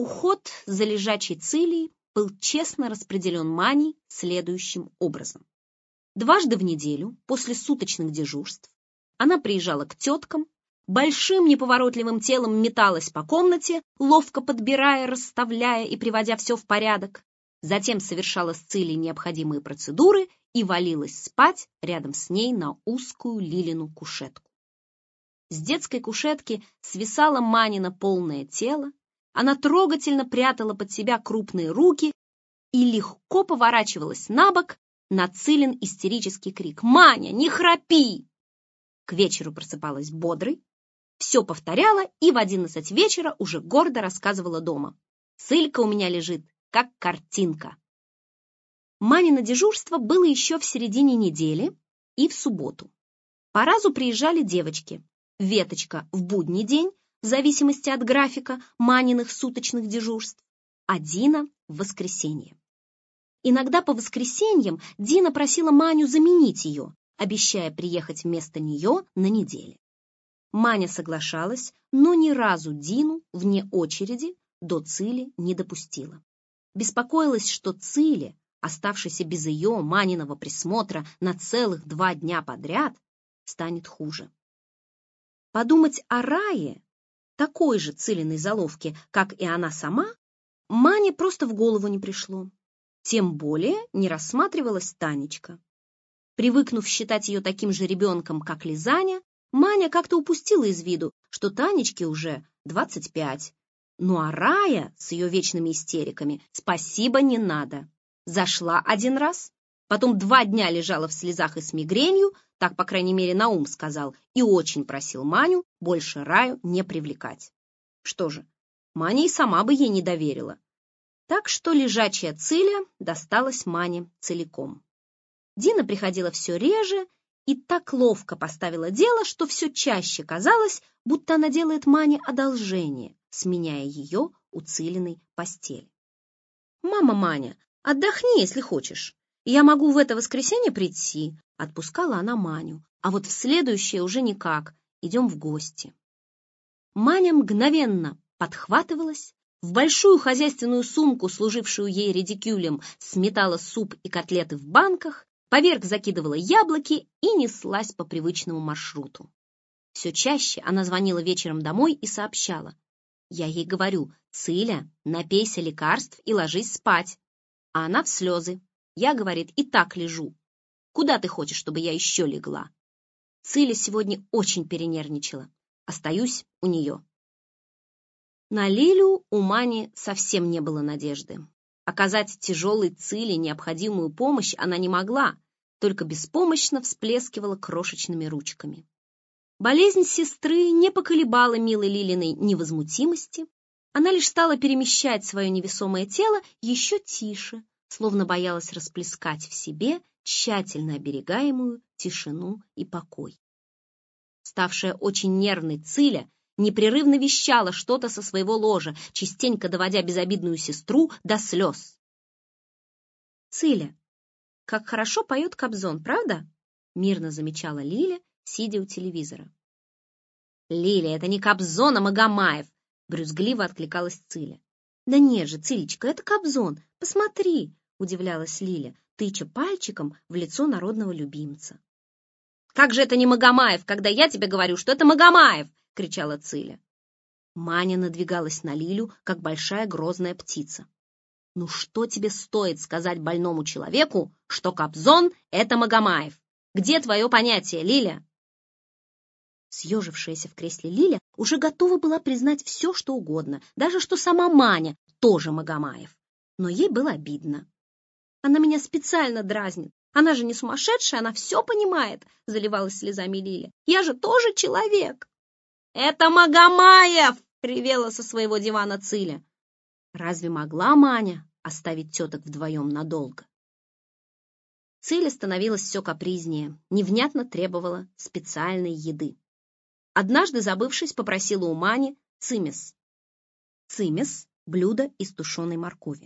Уход за лежачей Цилей был честно распределен Маней следующим образом. Дважды в неделю, после суточных дежурств, она приезжала к теткам, большим неповоротливым телом металась по комнате, ловко подбирая, расставляя и приводя все в порядок, затем совершала с Цилей необходимые процедуры и валилась спать рядом с ней на узкую Лилину кушетку. С детской кушетки свисало Манина полное тело, она трогательно прятала под себя крупные руки и легко поворачивалась на бок на Цилин истерический крик: «Маня, не храпи!» К вечеру просыпалась бодрой, все повторяла и в 11 вечера уже гордо рассказывала дома: «Цилька у меня лежит, как картинка». Манино дежурство было еще в середине недели и в субботу. По разу приезжали девочки. Веточка в будний день, в зависимости от графика Маниных суточных дежурств, а Дина в воскресенье. Иногда по воскресеньям Дина просила Маню заменить ее, обещая приехать вместо нее на неделе. Маня соглашалась, но ни разу Дину вне очереди до Цили не допустила. Беспокоилась, что Циле, оставшейся без ее, Маниного присмотра на целых 2 дня подряд, станет хуже. Подумать о Рае, такой же Цилиной заловке, как и она сама, Мане просто в голову не пришло. Тем более не рассматривалась Танечка. Привыкнув считать ее таким же ребенком, как Лизаня, Маня как-то упустила из виду, что Танечке уже 25. Ну а Рая с ее вечными истериками спасибо не надо. Зашла 1 раз, потом 2 дня лежала в слезах и с мигренью, так, по крайней мере, Наум сказал, и очень просил Маню больше Раю не привлекать. Что же, Маня и сама бы ей не доверила. Так что лежачая Циля досталась Мане целиком. Дина приходила все реже и так ловко поставила дело, что все чаще казалось, будто она делает Мане одолжение, сменяя ее у Цилиной постели. «Мама, Маня, отдохни, если хочешь. Я могу в это воскресенье прийти», — отпускала она Маню. «А вот в следующее уже никак. Идем в гости». Маня мгновенно подхватывалась, в большую хозяйственную сумку, служившую ей редикюлем, сметала суп и котлеты в банках, поверх закидывала яблоки и неслась по привычному маршруту. Все чаще она звонила вечером домой и сообщала: «Я ей говорю: Циля, напейся лекарств и ложись спать». А она в слезы. «Я, говорит, и так лежу. Куда ты хочешь, чтобы я еще легла?» Циля сегодня очень перенервничала. Остаюсь у нее. На Лилю у Мани совсем не было надежды. Оказать тяжелой Циле необходимую помощь она не могла, только беспомощно всплескивала крошечными ручками. Болезнь сестры не поколебала милой Лилиной невозмутимости, она лишь стала перемещать свое невесомое тело еще тише, словно боялась расплескать в себе тщательно оберегаемую тишину и покой. Ставшая очень нервной Циля непрерывно вещала что-то со своего ложа, частенько доводя безобидную сестру до слез. «Циля, как хорошо поет Кобзон, правда?» — мирно замечала Лиля, сидя у телевизора. «Лиля, это не Кобзон, а Магомаев!» — брюзгливо откликалась Циля. «Да нет же, Цилечка, это Кобзон, посмотри!» — удивлялась Лиля, тыча пальчиком в лицо народного любимца. «Как же это не Магомаев, когда я тебе говорю, что это Магомаев!» — кричала Циля. Маня надвигалась на Лилю, как большая грозная птица. «Ну что тебе стоит сказать больному человеку, что Кобзон — это Магомаев? Где твое понятие, Лиля?» Съежившаяся в кресле Лиля уже готова была признать все, что угодно, даже что сама Маня тоже Магомаев. Но ей было обидно. «Она меня специально дразнит. Она же не сумасшедшая, она все понимает», — заливалась слезами Лиля. «Я же тоже человек». «Это Магомаев!» — ревела со своего дивана Циля. Разве могла Маня оставить теток вдвоем надолго? Циля становилась все капризнее, невнятно требовала специальной еды. Однажды, забывшись, попросила у Мани цимес. Цимес — блюдо из тушеной моркови.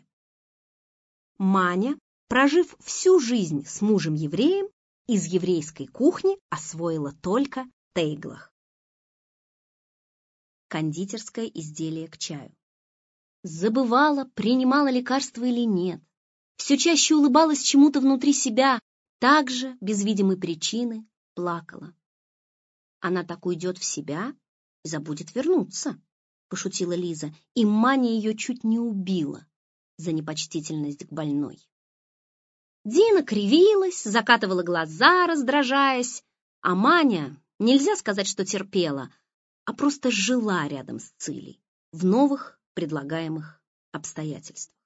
Маня, прожив всю жизнь с мужем-евреем, из еврейской кухни освоила только тейглах. Кондитерское изделие к чаю. забывала, принимала лекарства или нет. Все чаще улыбалась чему-то внутри себя, также, без видимой причины, плакала. Она так уйдет в себя и забудет вернуться, пошутила Лиза, и Маня ее чуть не убила за непочтительность к больной. Дина кривилась, закатывала глаза, раздражаясь, а Маня, нельзя сказать, что терпела, а просто жила рядом с Цилей в новых предлагаемых обстоятельствах.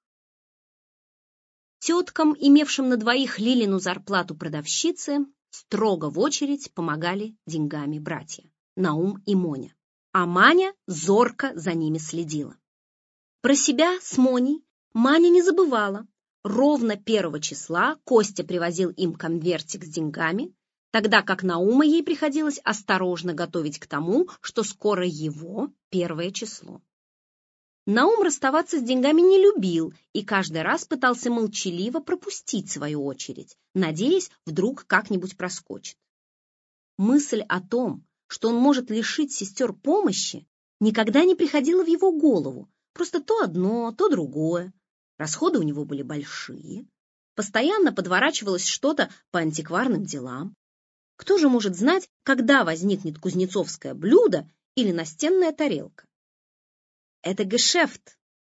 Теткам, имевшим на двоих Лилину зарплату продавщицы, строго в очередь помогали деньгами братья Наум и Моня, а Маня зорко за ними следила. Про себя с Моней Маня не забывала. Ровно 1 числа Костя привозил им конвертик с деньгами, тогда как Наума ей приходилось осторожно готовить к тому, что скоро его 1 число. Наум расставаться с деньгами не любил и каждый раз пытался молчаливо пропустить свою очередь, надеясь, вдруг как-нибудь проскочит. Мысль о том, что он может лишить сестер помощи, никогда не приходила в его голову, просто то одно, то другое. Расходы у него были большие, постоянно подворачивалось что-то по антикварным делам. Кто же может знать, когда возникнет кузнецовское блюдо или настенная тарелка? Это гешефт.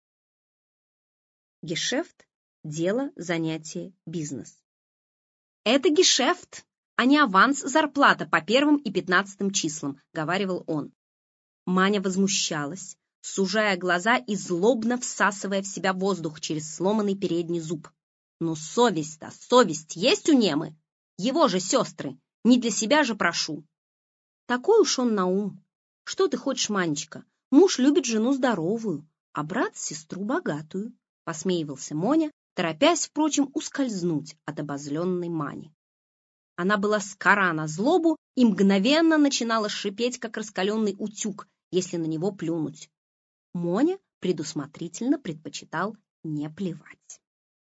Гешефт – дело, занятие, бизнес. Это гешефт, а не аванс зарплата по 1 и 15 числам, говаривал он. Маня возмущалась, сужая глаза и злобно всасывая в себя воздух через сломанный передний зуб. Ну совесть-то, совесть есть у Немы? Его же сестры, не для себя же прошу. Такой уж он Наум. Что ты хочешь, Манечка? Муж любит жену здоровую, а брат сестру богатую, посмеивался Моня, торопясь, впрочем, ускользнуть от обозленной Мани. Она была скора на злобу и мгновенно начинала шипеть, как раскаленный утюг, если на него плюнуть. Моня предусмотрительно предпочитал не плевать.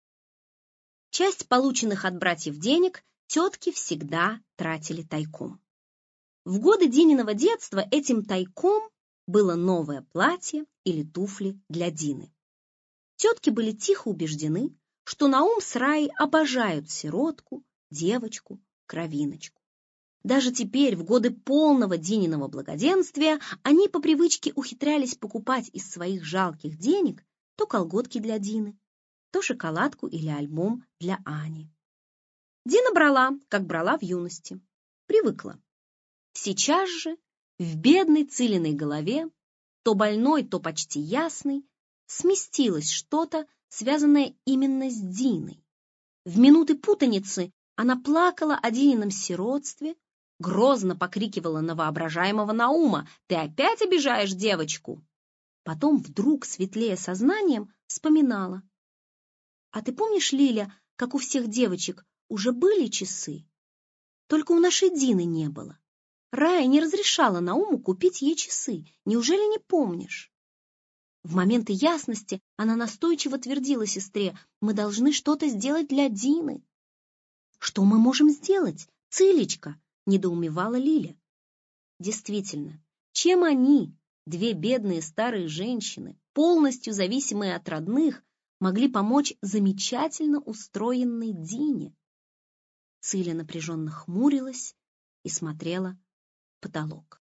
Часть полученных от братьев денег тетки всегда тратили тайком. В годы Дининого детства этим тайком было новое платье или туфли для Дины. Тетки были тихо убеждены, что Наум с Раей обожают сиротку, девочку, кровиночку. Даже теперь, в годы полного Дининого благоденствия, они по привычке ухитрялись покупать из своих жалких денег то колготки для Дины, то шоколадку или альбом для Ани. Дина брала, как брала в юности, привыкла. Сейчас же в бедной Цилиной голове, то больной, то почти ясной, сместилось что-то, связанное именно с Диной. В минуты путаницы она плакала о Динином сиротстве, грозно покрикивала на воображаемого Наума: «Ты опять обижаешь девочку!» Потом вдруг, светлея сознанием, вспоминала: «А ты помнишь, Лиля, как у всех девочек уже были часы? Только у нашей Дины не было. Рая не разрешала Науму купить ей часы. Неужели не помнишь?» В моменты ясности она настойчиво твердила сестре: «Мы должны что-то сделать для Дины». «Что мы можем сделать, Цилечка?» — недоумевала Лиля. Действительно, чем они, две бедные старые женщины, полностью зависимые от родных, могли помочь замечательно устроенной Дине? Циля напряженно хмурилась и смотрела в потолок.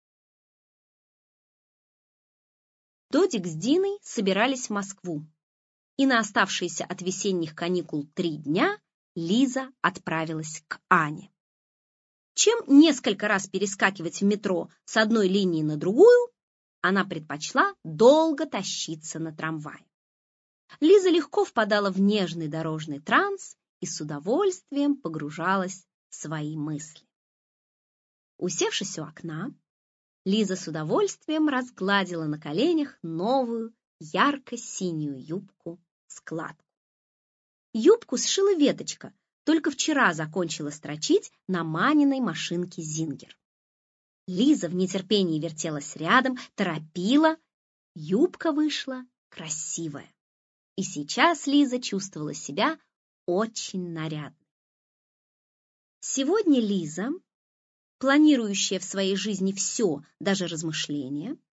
Додик с Диной собирались в Москву, и на оставшиеся от весенних каникул 3 дня Лиза отправилась к Ане. Чем несколько раз перескакивать в метро с одной линии на другую, она предпочла долго тащиться на трамвае. Лиза легко впадала в нежный дорожный транс и с удовольствием погружалась в свои мысли. Усевшись у окна, Лиза с удовольствием разгладила на коленях новую ярко-синюю юбку-складку. Юбку сшила Веточка, только вчера закончила строчить на Маниной машинке Зингер. Лиза в нетерпении вертелась рядом, торопила. Юбка вышла красивая. И сейчас Лиза чувствовала себя очень нарядно. Сегодня Лиза, планирующая в своей жизни все, даже размышления,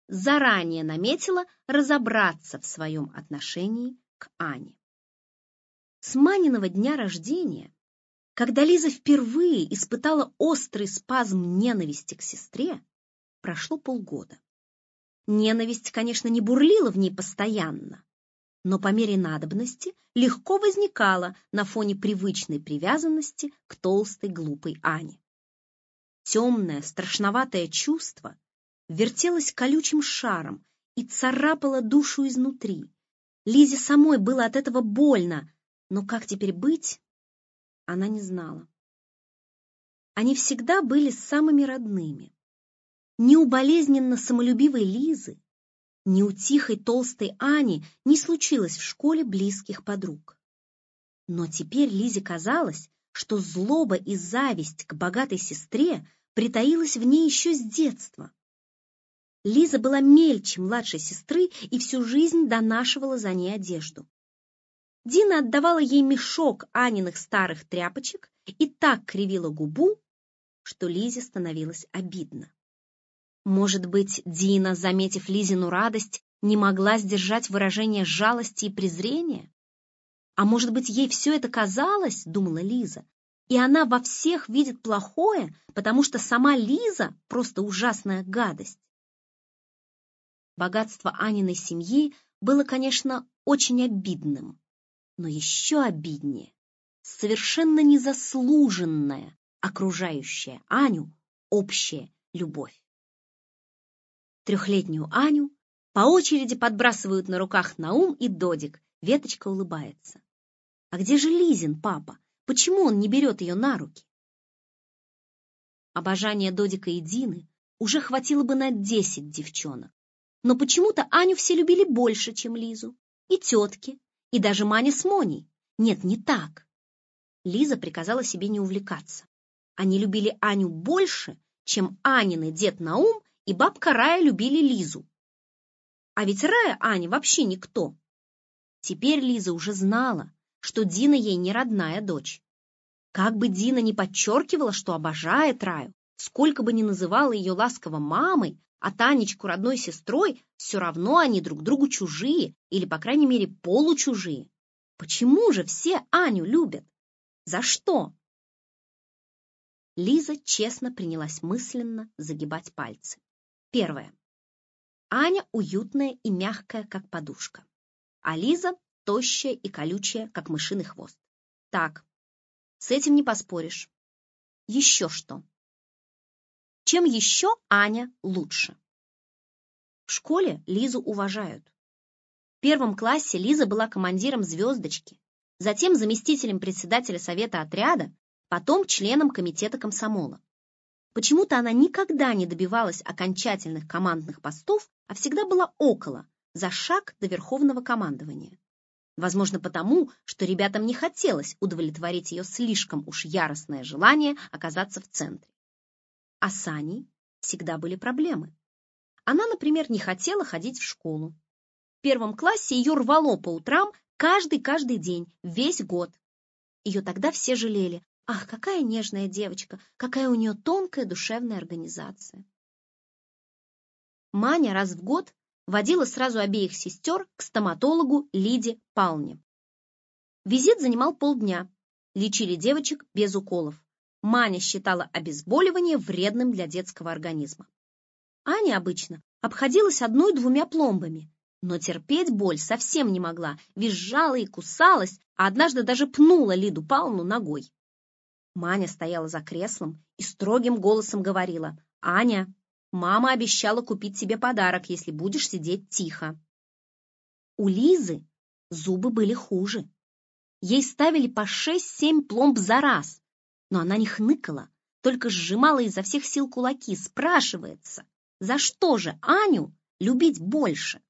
заранее наметила разобраться в своем отношении к Ане. С Маниного дня рождения, когда Лиза впервые испытала острый спазм ненависти к сестре, прошло полгода. Ненависть, конечно, не бурлила в ней постоянно, но по мере надобности легко возникала на фоне привычной привязанности к толстой глупой Ане. Темное, страшноватое чувство вертелось колючим шаром и царапало душу изнутри. Лизе самой было от этого больно, но как теперь быть, она не знала. Они всегда были самыми родными. Ни у болезненно самолюбивой Лизы, ни у тихой толстой Ани не случилось в школе близких подруг. Но теперь Лизе казалось, что злоба и зависть к богатой сестре притаилась в ней еще с детства. Лиза была мельче младшей сестры и всю жизнь донашивала за ней одежду. Дина отдавала ей мешок Аниных старых тряпочек и так кривила губу, что Лизе становилось обидно. Может быть, Дина, заметив Лизину радость, не могла сдержать выражение жалости и презрения? А может быть, ей все это казалось, думала Лиза, и она во всех видит плохое, потому что сама Лиза просто ужасная гадость. Богатство Аниной семьи было, конечно, очень обидным, но еще обиднее совершенно незаслуженная окружающая Аню общая любовь. Трехлетнюю Аню по очереди подбрасывают на руках Наум и Додик. Веточка улыбается. А где же Лизин папа? Почему он не берет ее на руки? Обожание Додика и Дины уже хватило бы на 10 девчонок. Но почему-то Аню все любили больше, чем Лизу. И тетки, и даже Маня с Моней. Нет, не так. Лиза приказала себе не увлекаться. Они любили Аню больше, чем Анины дед Наум и бабка Рая любили Лизу. А ведь Рая Ане вообще никто. Теперь Лиза уже знала, что Дина ей не родная дочь. Как бы Дина ни подчеркивала, что обожает Раю, сколько бы ни называла ее ласково мамой, а Танечку родной сестрой, все равно они друг другу чужие, или, по крайней мере, получужие. Почему же все Аню любят? За что? Лиза честно принялась мысленно загибать пальцы. Первое. Аня уютная и мягкая, как подушка, а Лиза тощая и колючая, как мышиный хвост. Так, с этим не поспоришь. Еще что? Чем еще Аня лучше? В школе Лизу уважают. В 1 классе Лиза была командиром «Звездочки», затем заместителем председателя совета отряда, потом членом комитета комсомола. Почему-то она никогда не добивалась окончательных командных постов, а всегда была около, за шаг до верховного командования. Возможно, потому, что ребятам не хотелось удовлетворить ее слишком уж яростное желание оказаться в центре. А с Аней всегда были проблемы. Она, например, не хотела ходить в школу. В 1 классе ее рвало по утрам каждый день, весь год. Ее тогда все жалели. Ах, какая нежная девочка, какая у нее тонкая душевная организация. Маня раз в год водила сразу обеих сестер к стоматологу Лиде Палне. Визит занимал полдня. Лечили девочек без уколов. Маня считала обезболивание вредным для детского организма. Аня обычно обходилась 1-2 пломбами, но терпеть боль совсем не могла, визжала и кусалась, а однажды даже пнула Лиду Павловну ногой. Маня стояла за креслом и строгим голосом говорила: «Аня, мама обещала купить тебе подарок, если будешь сидеть тихо». У Лизы зубы были хуже. Ей ставили по 6-7 пломб за раз, но она не хныкала, только сжимала изо всех сил кулаки. Спрашивается, за что же Аню любить больше?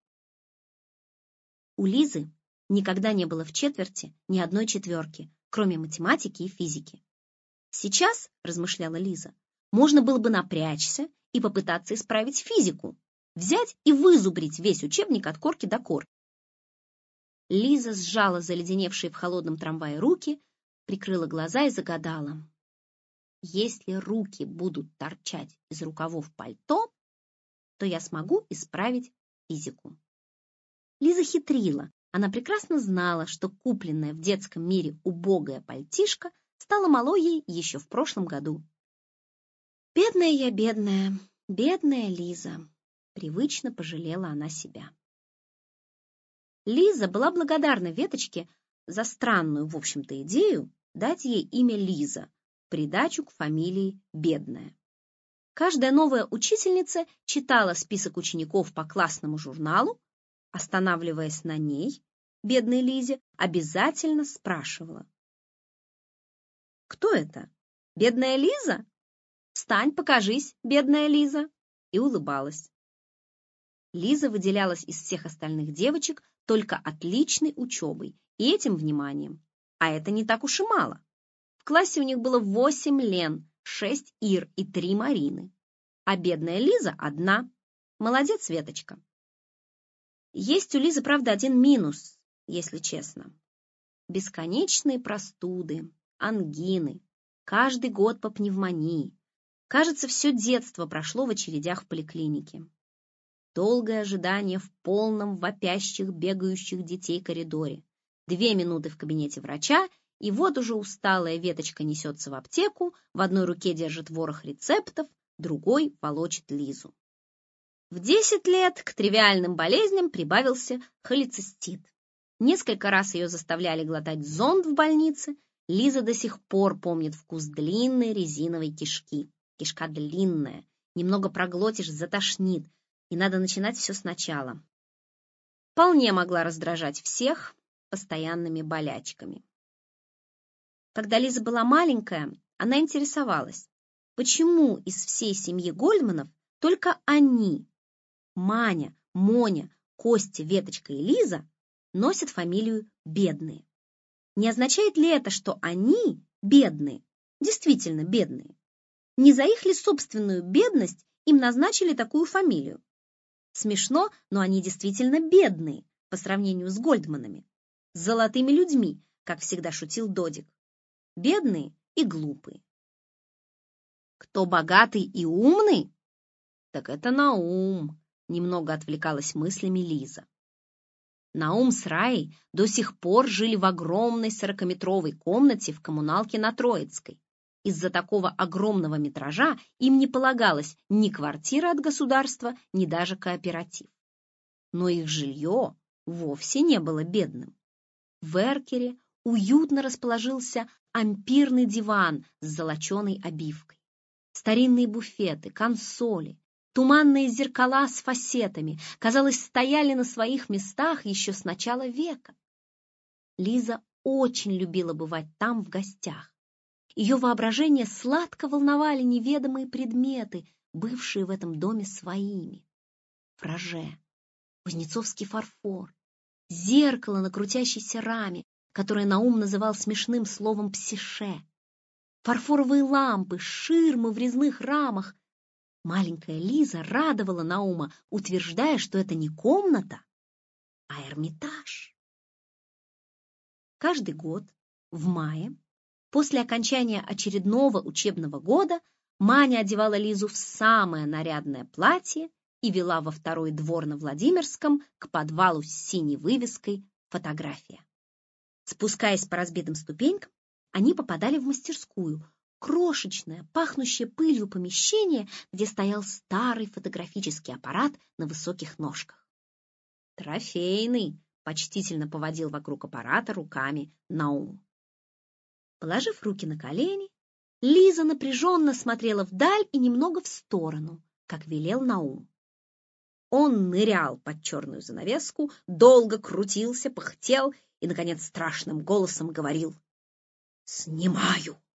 У Лизы никогда не было в четверти ни одной четверки, кроме математики и физики. Сейчас, размышляла Лиза, можно было бы напрячься и попытаться исправить физику, взять и вызубрить весь учебник от корки до корки. Лиза сжала заледеневшие в холодном трамвае руки, прикрыла глаза и загадала: если руки будут торчать из рукавов пальто, то я смогу исправить физику. Лиза хитрила. Она прекрасно знала, что купленное в детском мире убогое пальтишко стало мало ей еще в прошлом году. «Бедная я, бедная, бедная Лиза!» Привычно пожалела она себя. Лиза была благодарна Веточке за странную, в общем-то, идею дать ей имя Лиза, в придачу к фамилии Бедная. Каждая новая учительница читала список учеников по классному журналу, останавливаясь на ней, бедной Лизе, обязательно спрашивала: «Кто это? Бедная Лиза? Встань, покажись, бедная Лиза!» и улыбалась. Лиза выделялась из всех остальных девочек только отличной учебой и этим вниманием. А это не так уж и мало. В классе у них было 8 Лен, 6 Ир и 3 Марины. А бедная Лиза одна. Молодец, Веточка. Есть у Лизы, правда, один минус, если честно. Бесконечные простуды, ангины, каждый год по пневмонии. Кажется, все детство прошло в очередях в поликлинике. Долгое ожидание в полном вопящих, бегающих детей коридоре. 2 минуты в кабинете врача, и вот уже усталая Веточка несется в аптеку, в одной руке держит ворох рецептов, другой волочит Лизу. В 10 лет к тривиальным болезням прибавился холецистит. Несколько раз ее заставляли глотать зонд в больнице. Лиза до сих пор помнит вкус длинной резиновой кишки. Кишка длинная, немного проглотишь, затошнит, и надо начинать все сначала. Вполне могла раздражать всех постоянными болячками. Когда Лиза была маленькая, она интересовалась, почему из всей семьи Гольдманов только они, Маня, Моня, Костя, Веточка и Лиза, носят фамилию Бедные. Не означает ли это, что они бедные, действительно бедные? Не за их ли собственную бедность им назначили такую фамилию? Смешно, но они действительно бедные по сравнению с Гольдманами, с золотыми людьми, как всегда шутил Додик. Бедные и глупые. Кто богатый и умный? Так это Наум, немного отвлекалась мыслями Лиза. Наум с Раей до сих пор жили в огромной 40-метровой комнате в коммуналке на Троицкой. Из-за такого огромного метража им не полагалось ни квартира от государства, ни даже кооператив. Но их жилье вовсе не было бедным. В эркере уютно расположился ампирный диван с золоченой обивкой. Старинные буфеты, консоли, туманные зеркала с фасетами, казалось, стояли на своих местах еще с начала века. Лиза очень любила бывать там в гостях. Ее воображение сладко волновали неведомые предметы, бывшие в этом доме своими. Фраже, кузнецовский фарфор, зеркало на крутящейся раме, которое Наум называл смешным словом «псише», фарфоровые лампы, ширмы в резных рамах. Маленькая Лиза радовала Наума, утверждая, что это не комната, а Эрмитаж. Каждый год в мае, после окончания очередного учебного года, Маня одевала Лизу в самое нарядное платье и вела во второй двор на Владимирском к подвалу с синей вывеской «Фотография». Спускаясь по разбитым ступенькам, они попадали в мастерскую, крошечное, пахнущее пылью помещение, где стоял старый фотографический аппарат на высоких ножках. «Трофейный», — почтительно поводил вокруг аппарата руками Наум. Положив руки на колени, Лиза напряженно смотрела вдаль и немного в сторону, как велел Наум. Он нырял под черную занавеску, долго крутился, пыхтел и, наконец, страшным голосом говорил: «Снимаю!»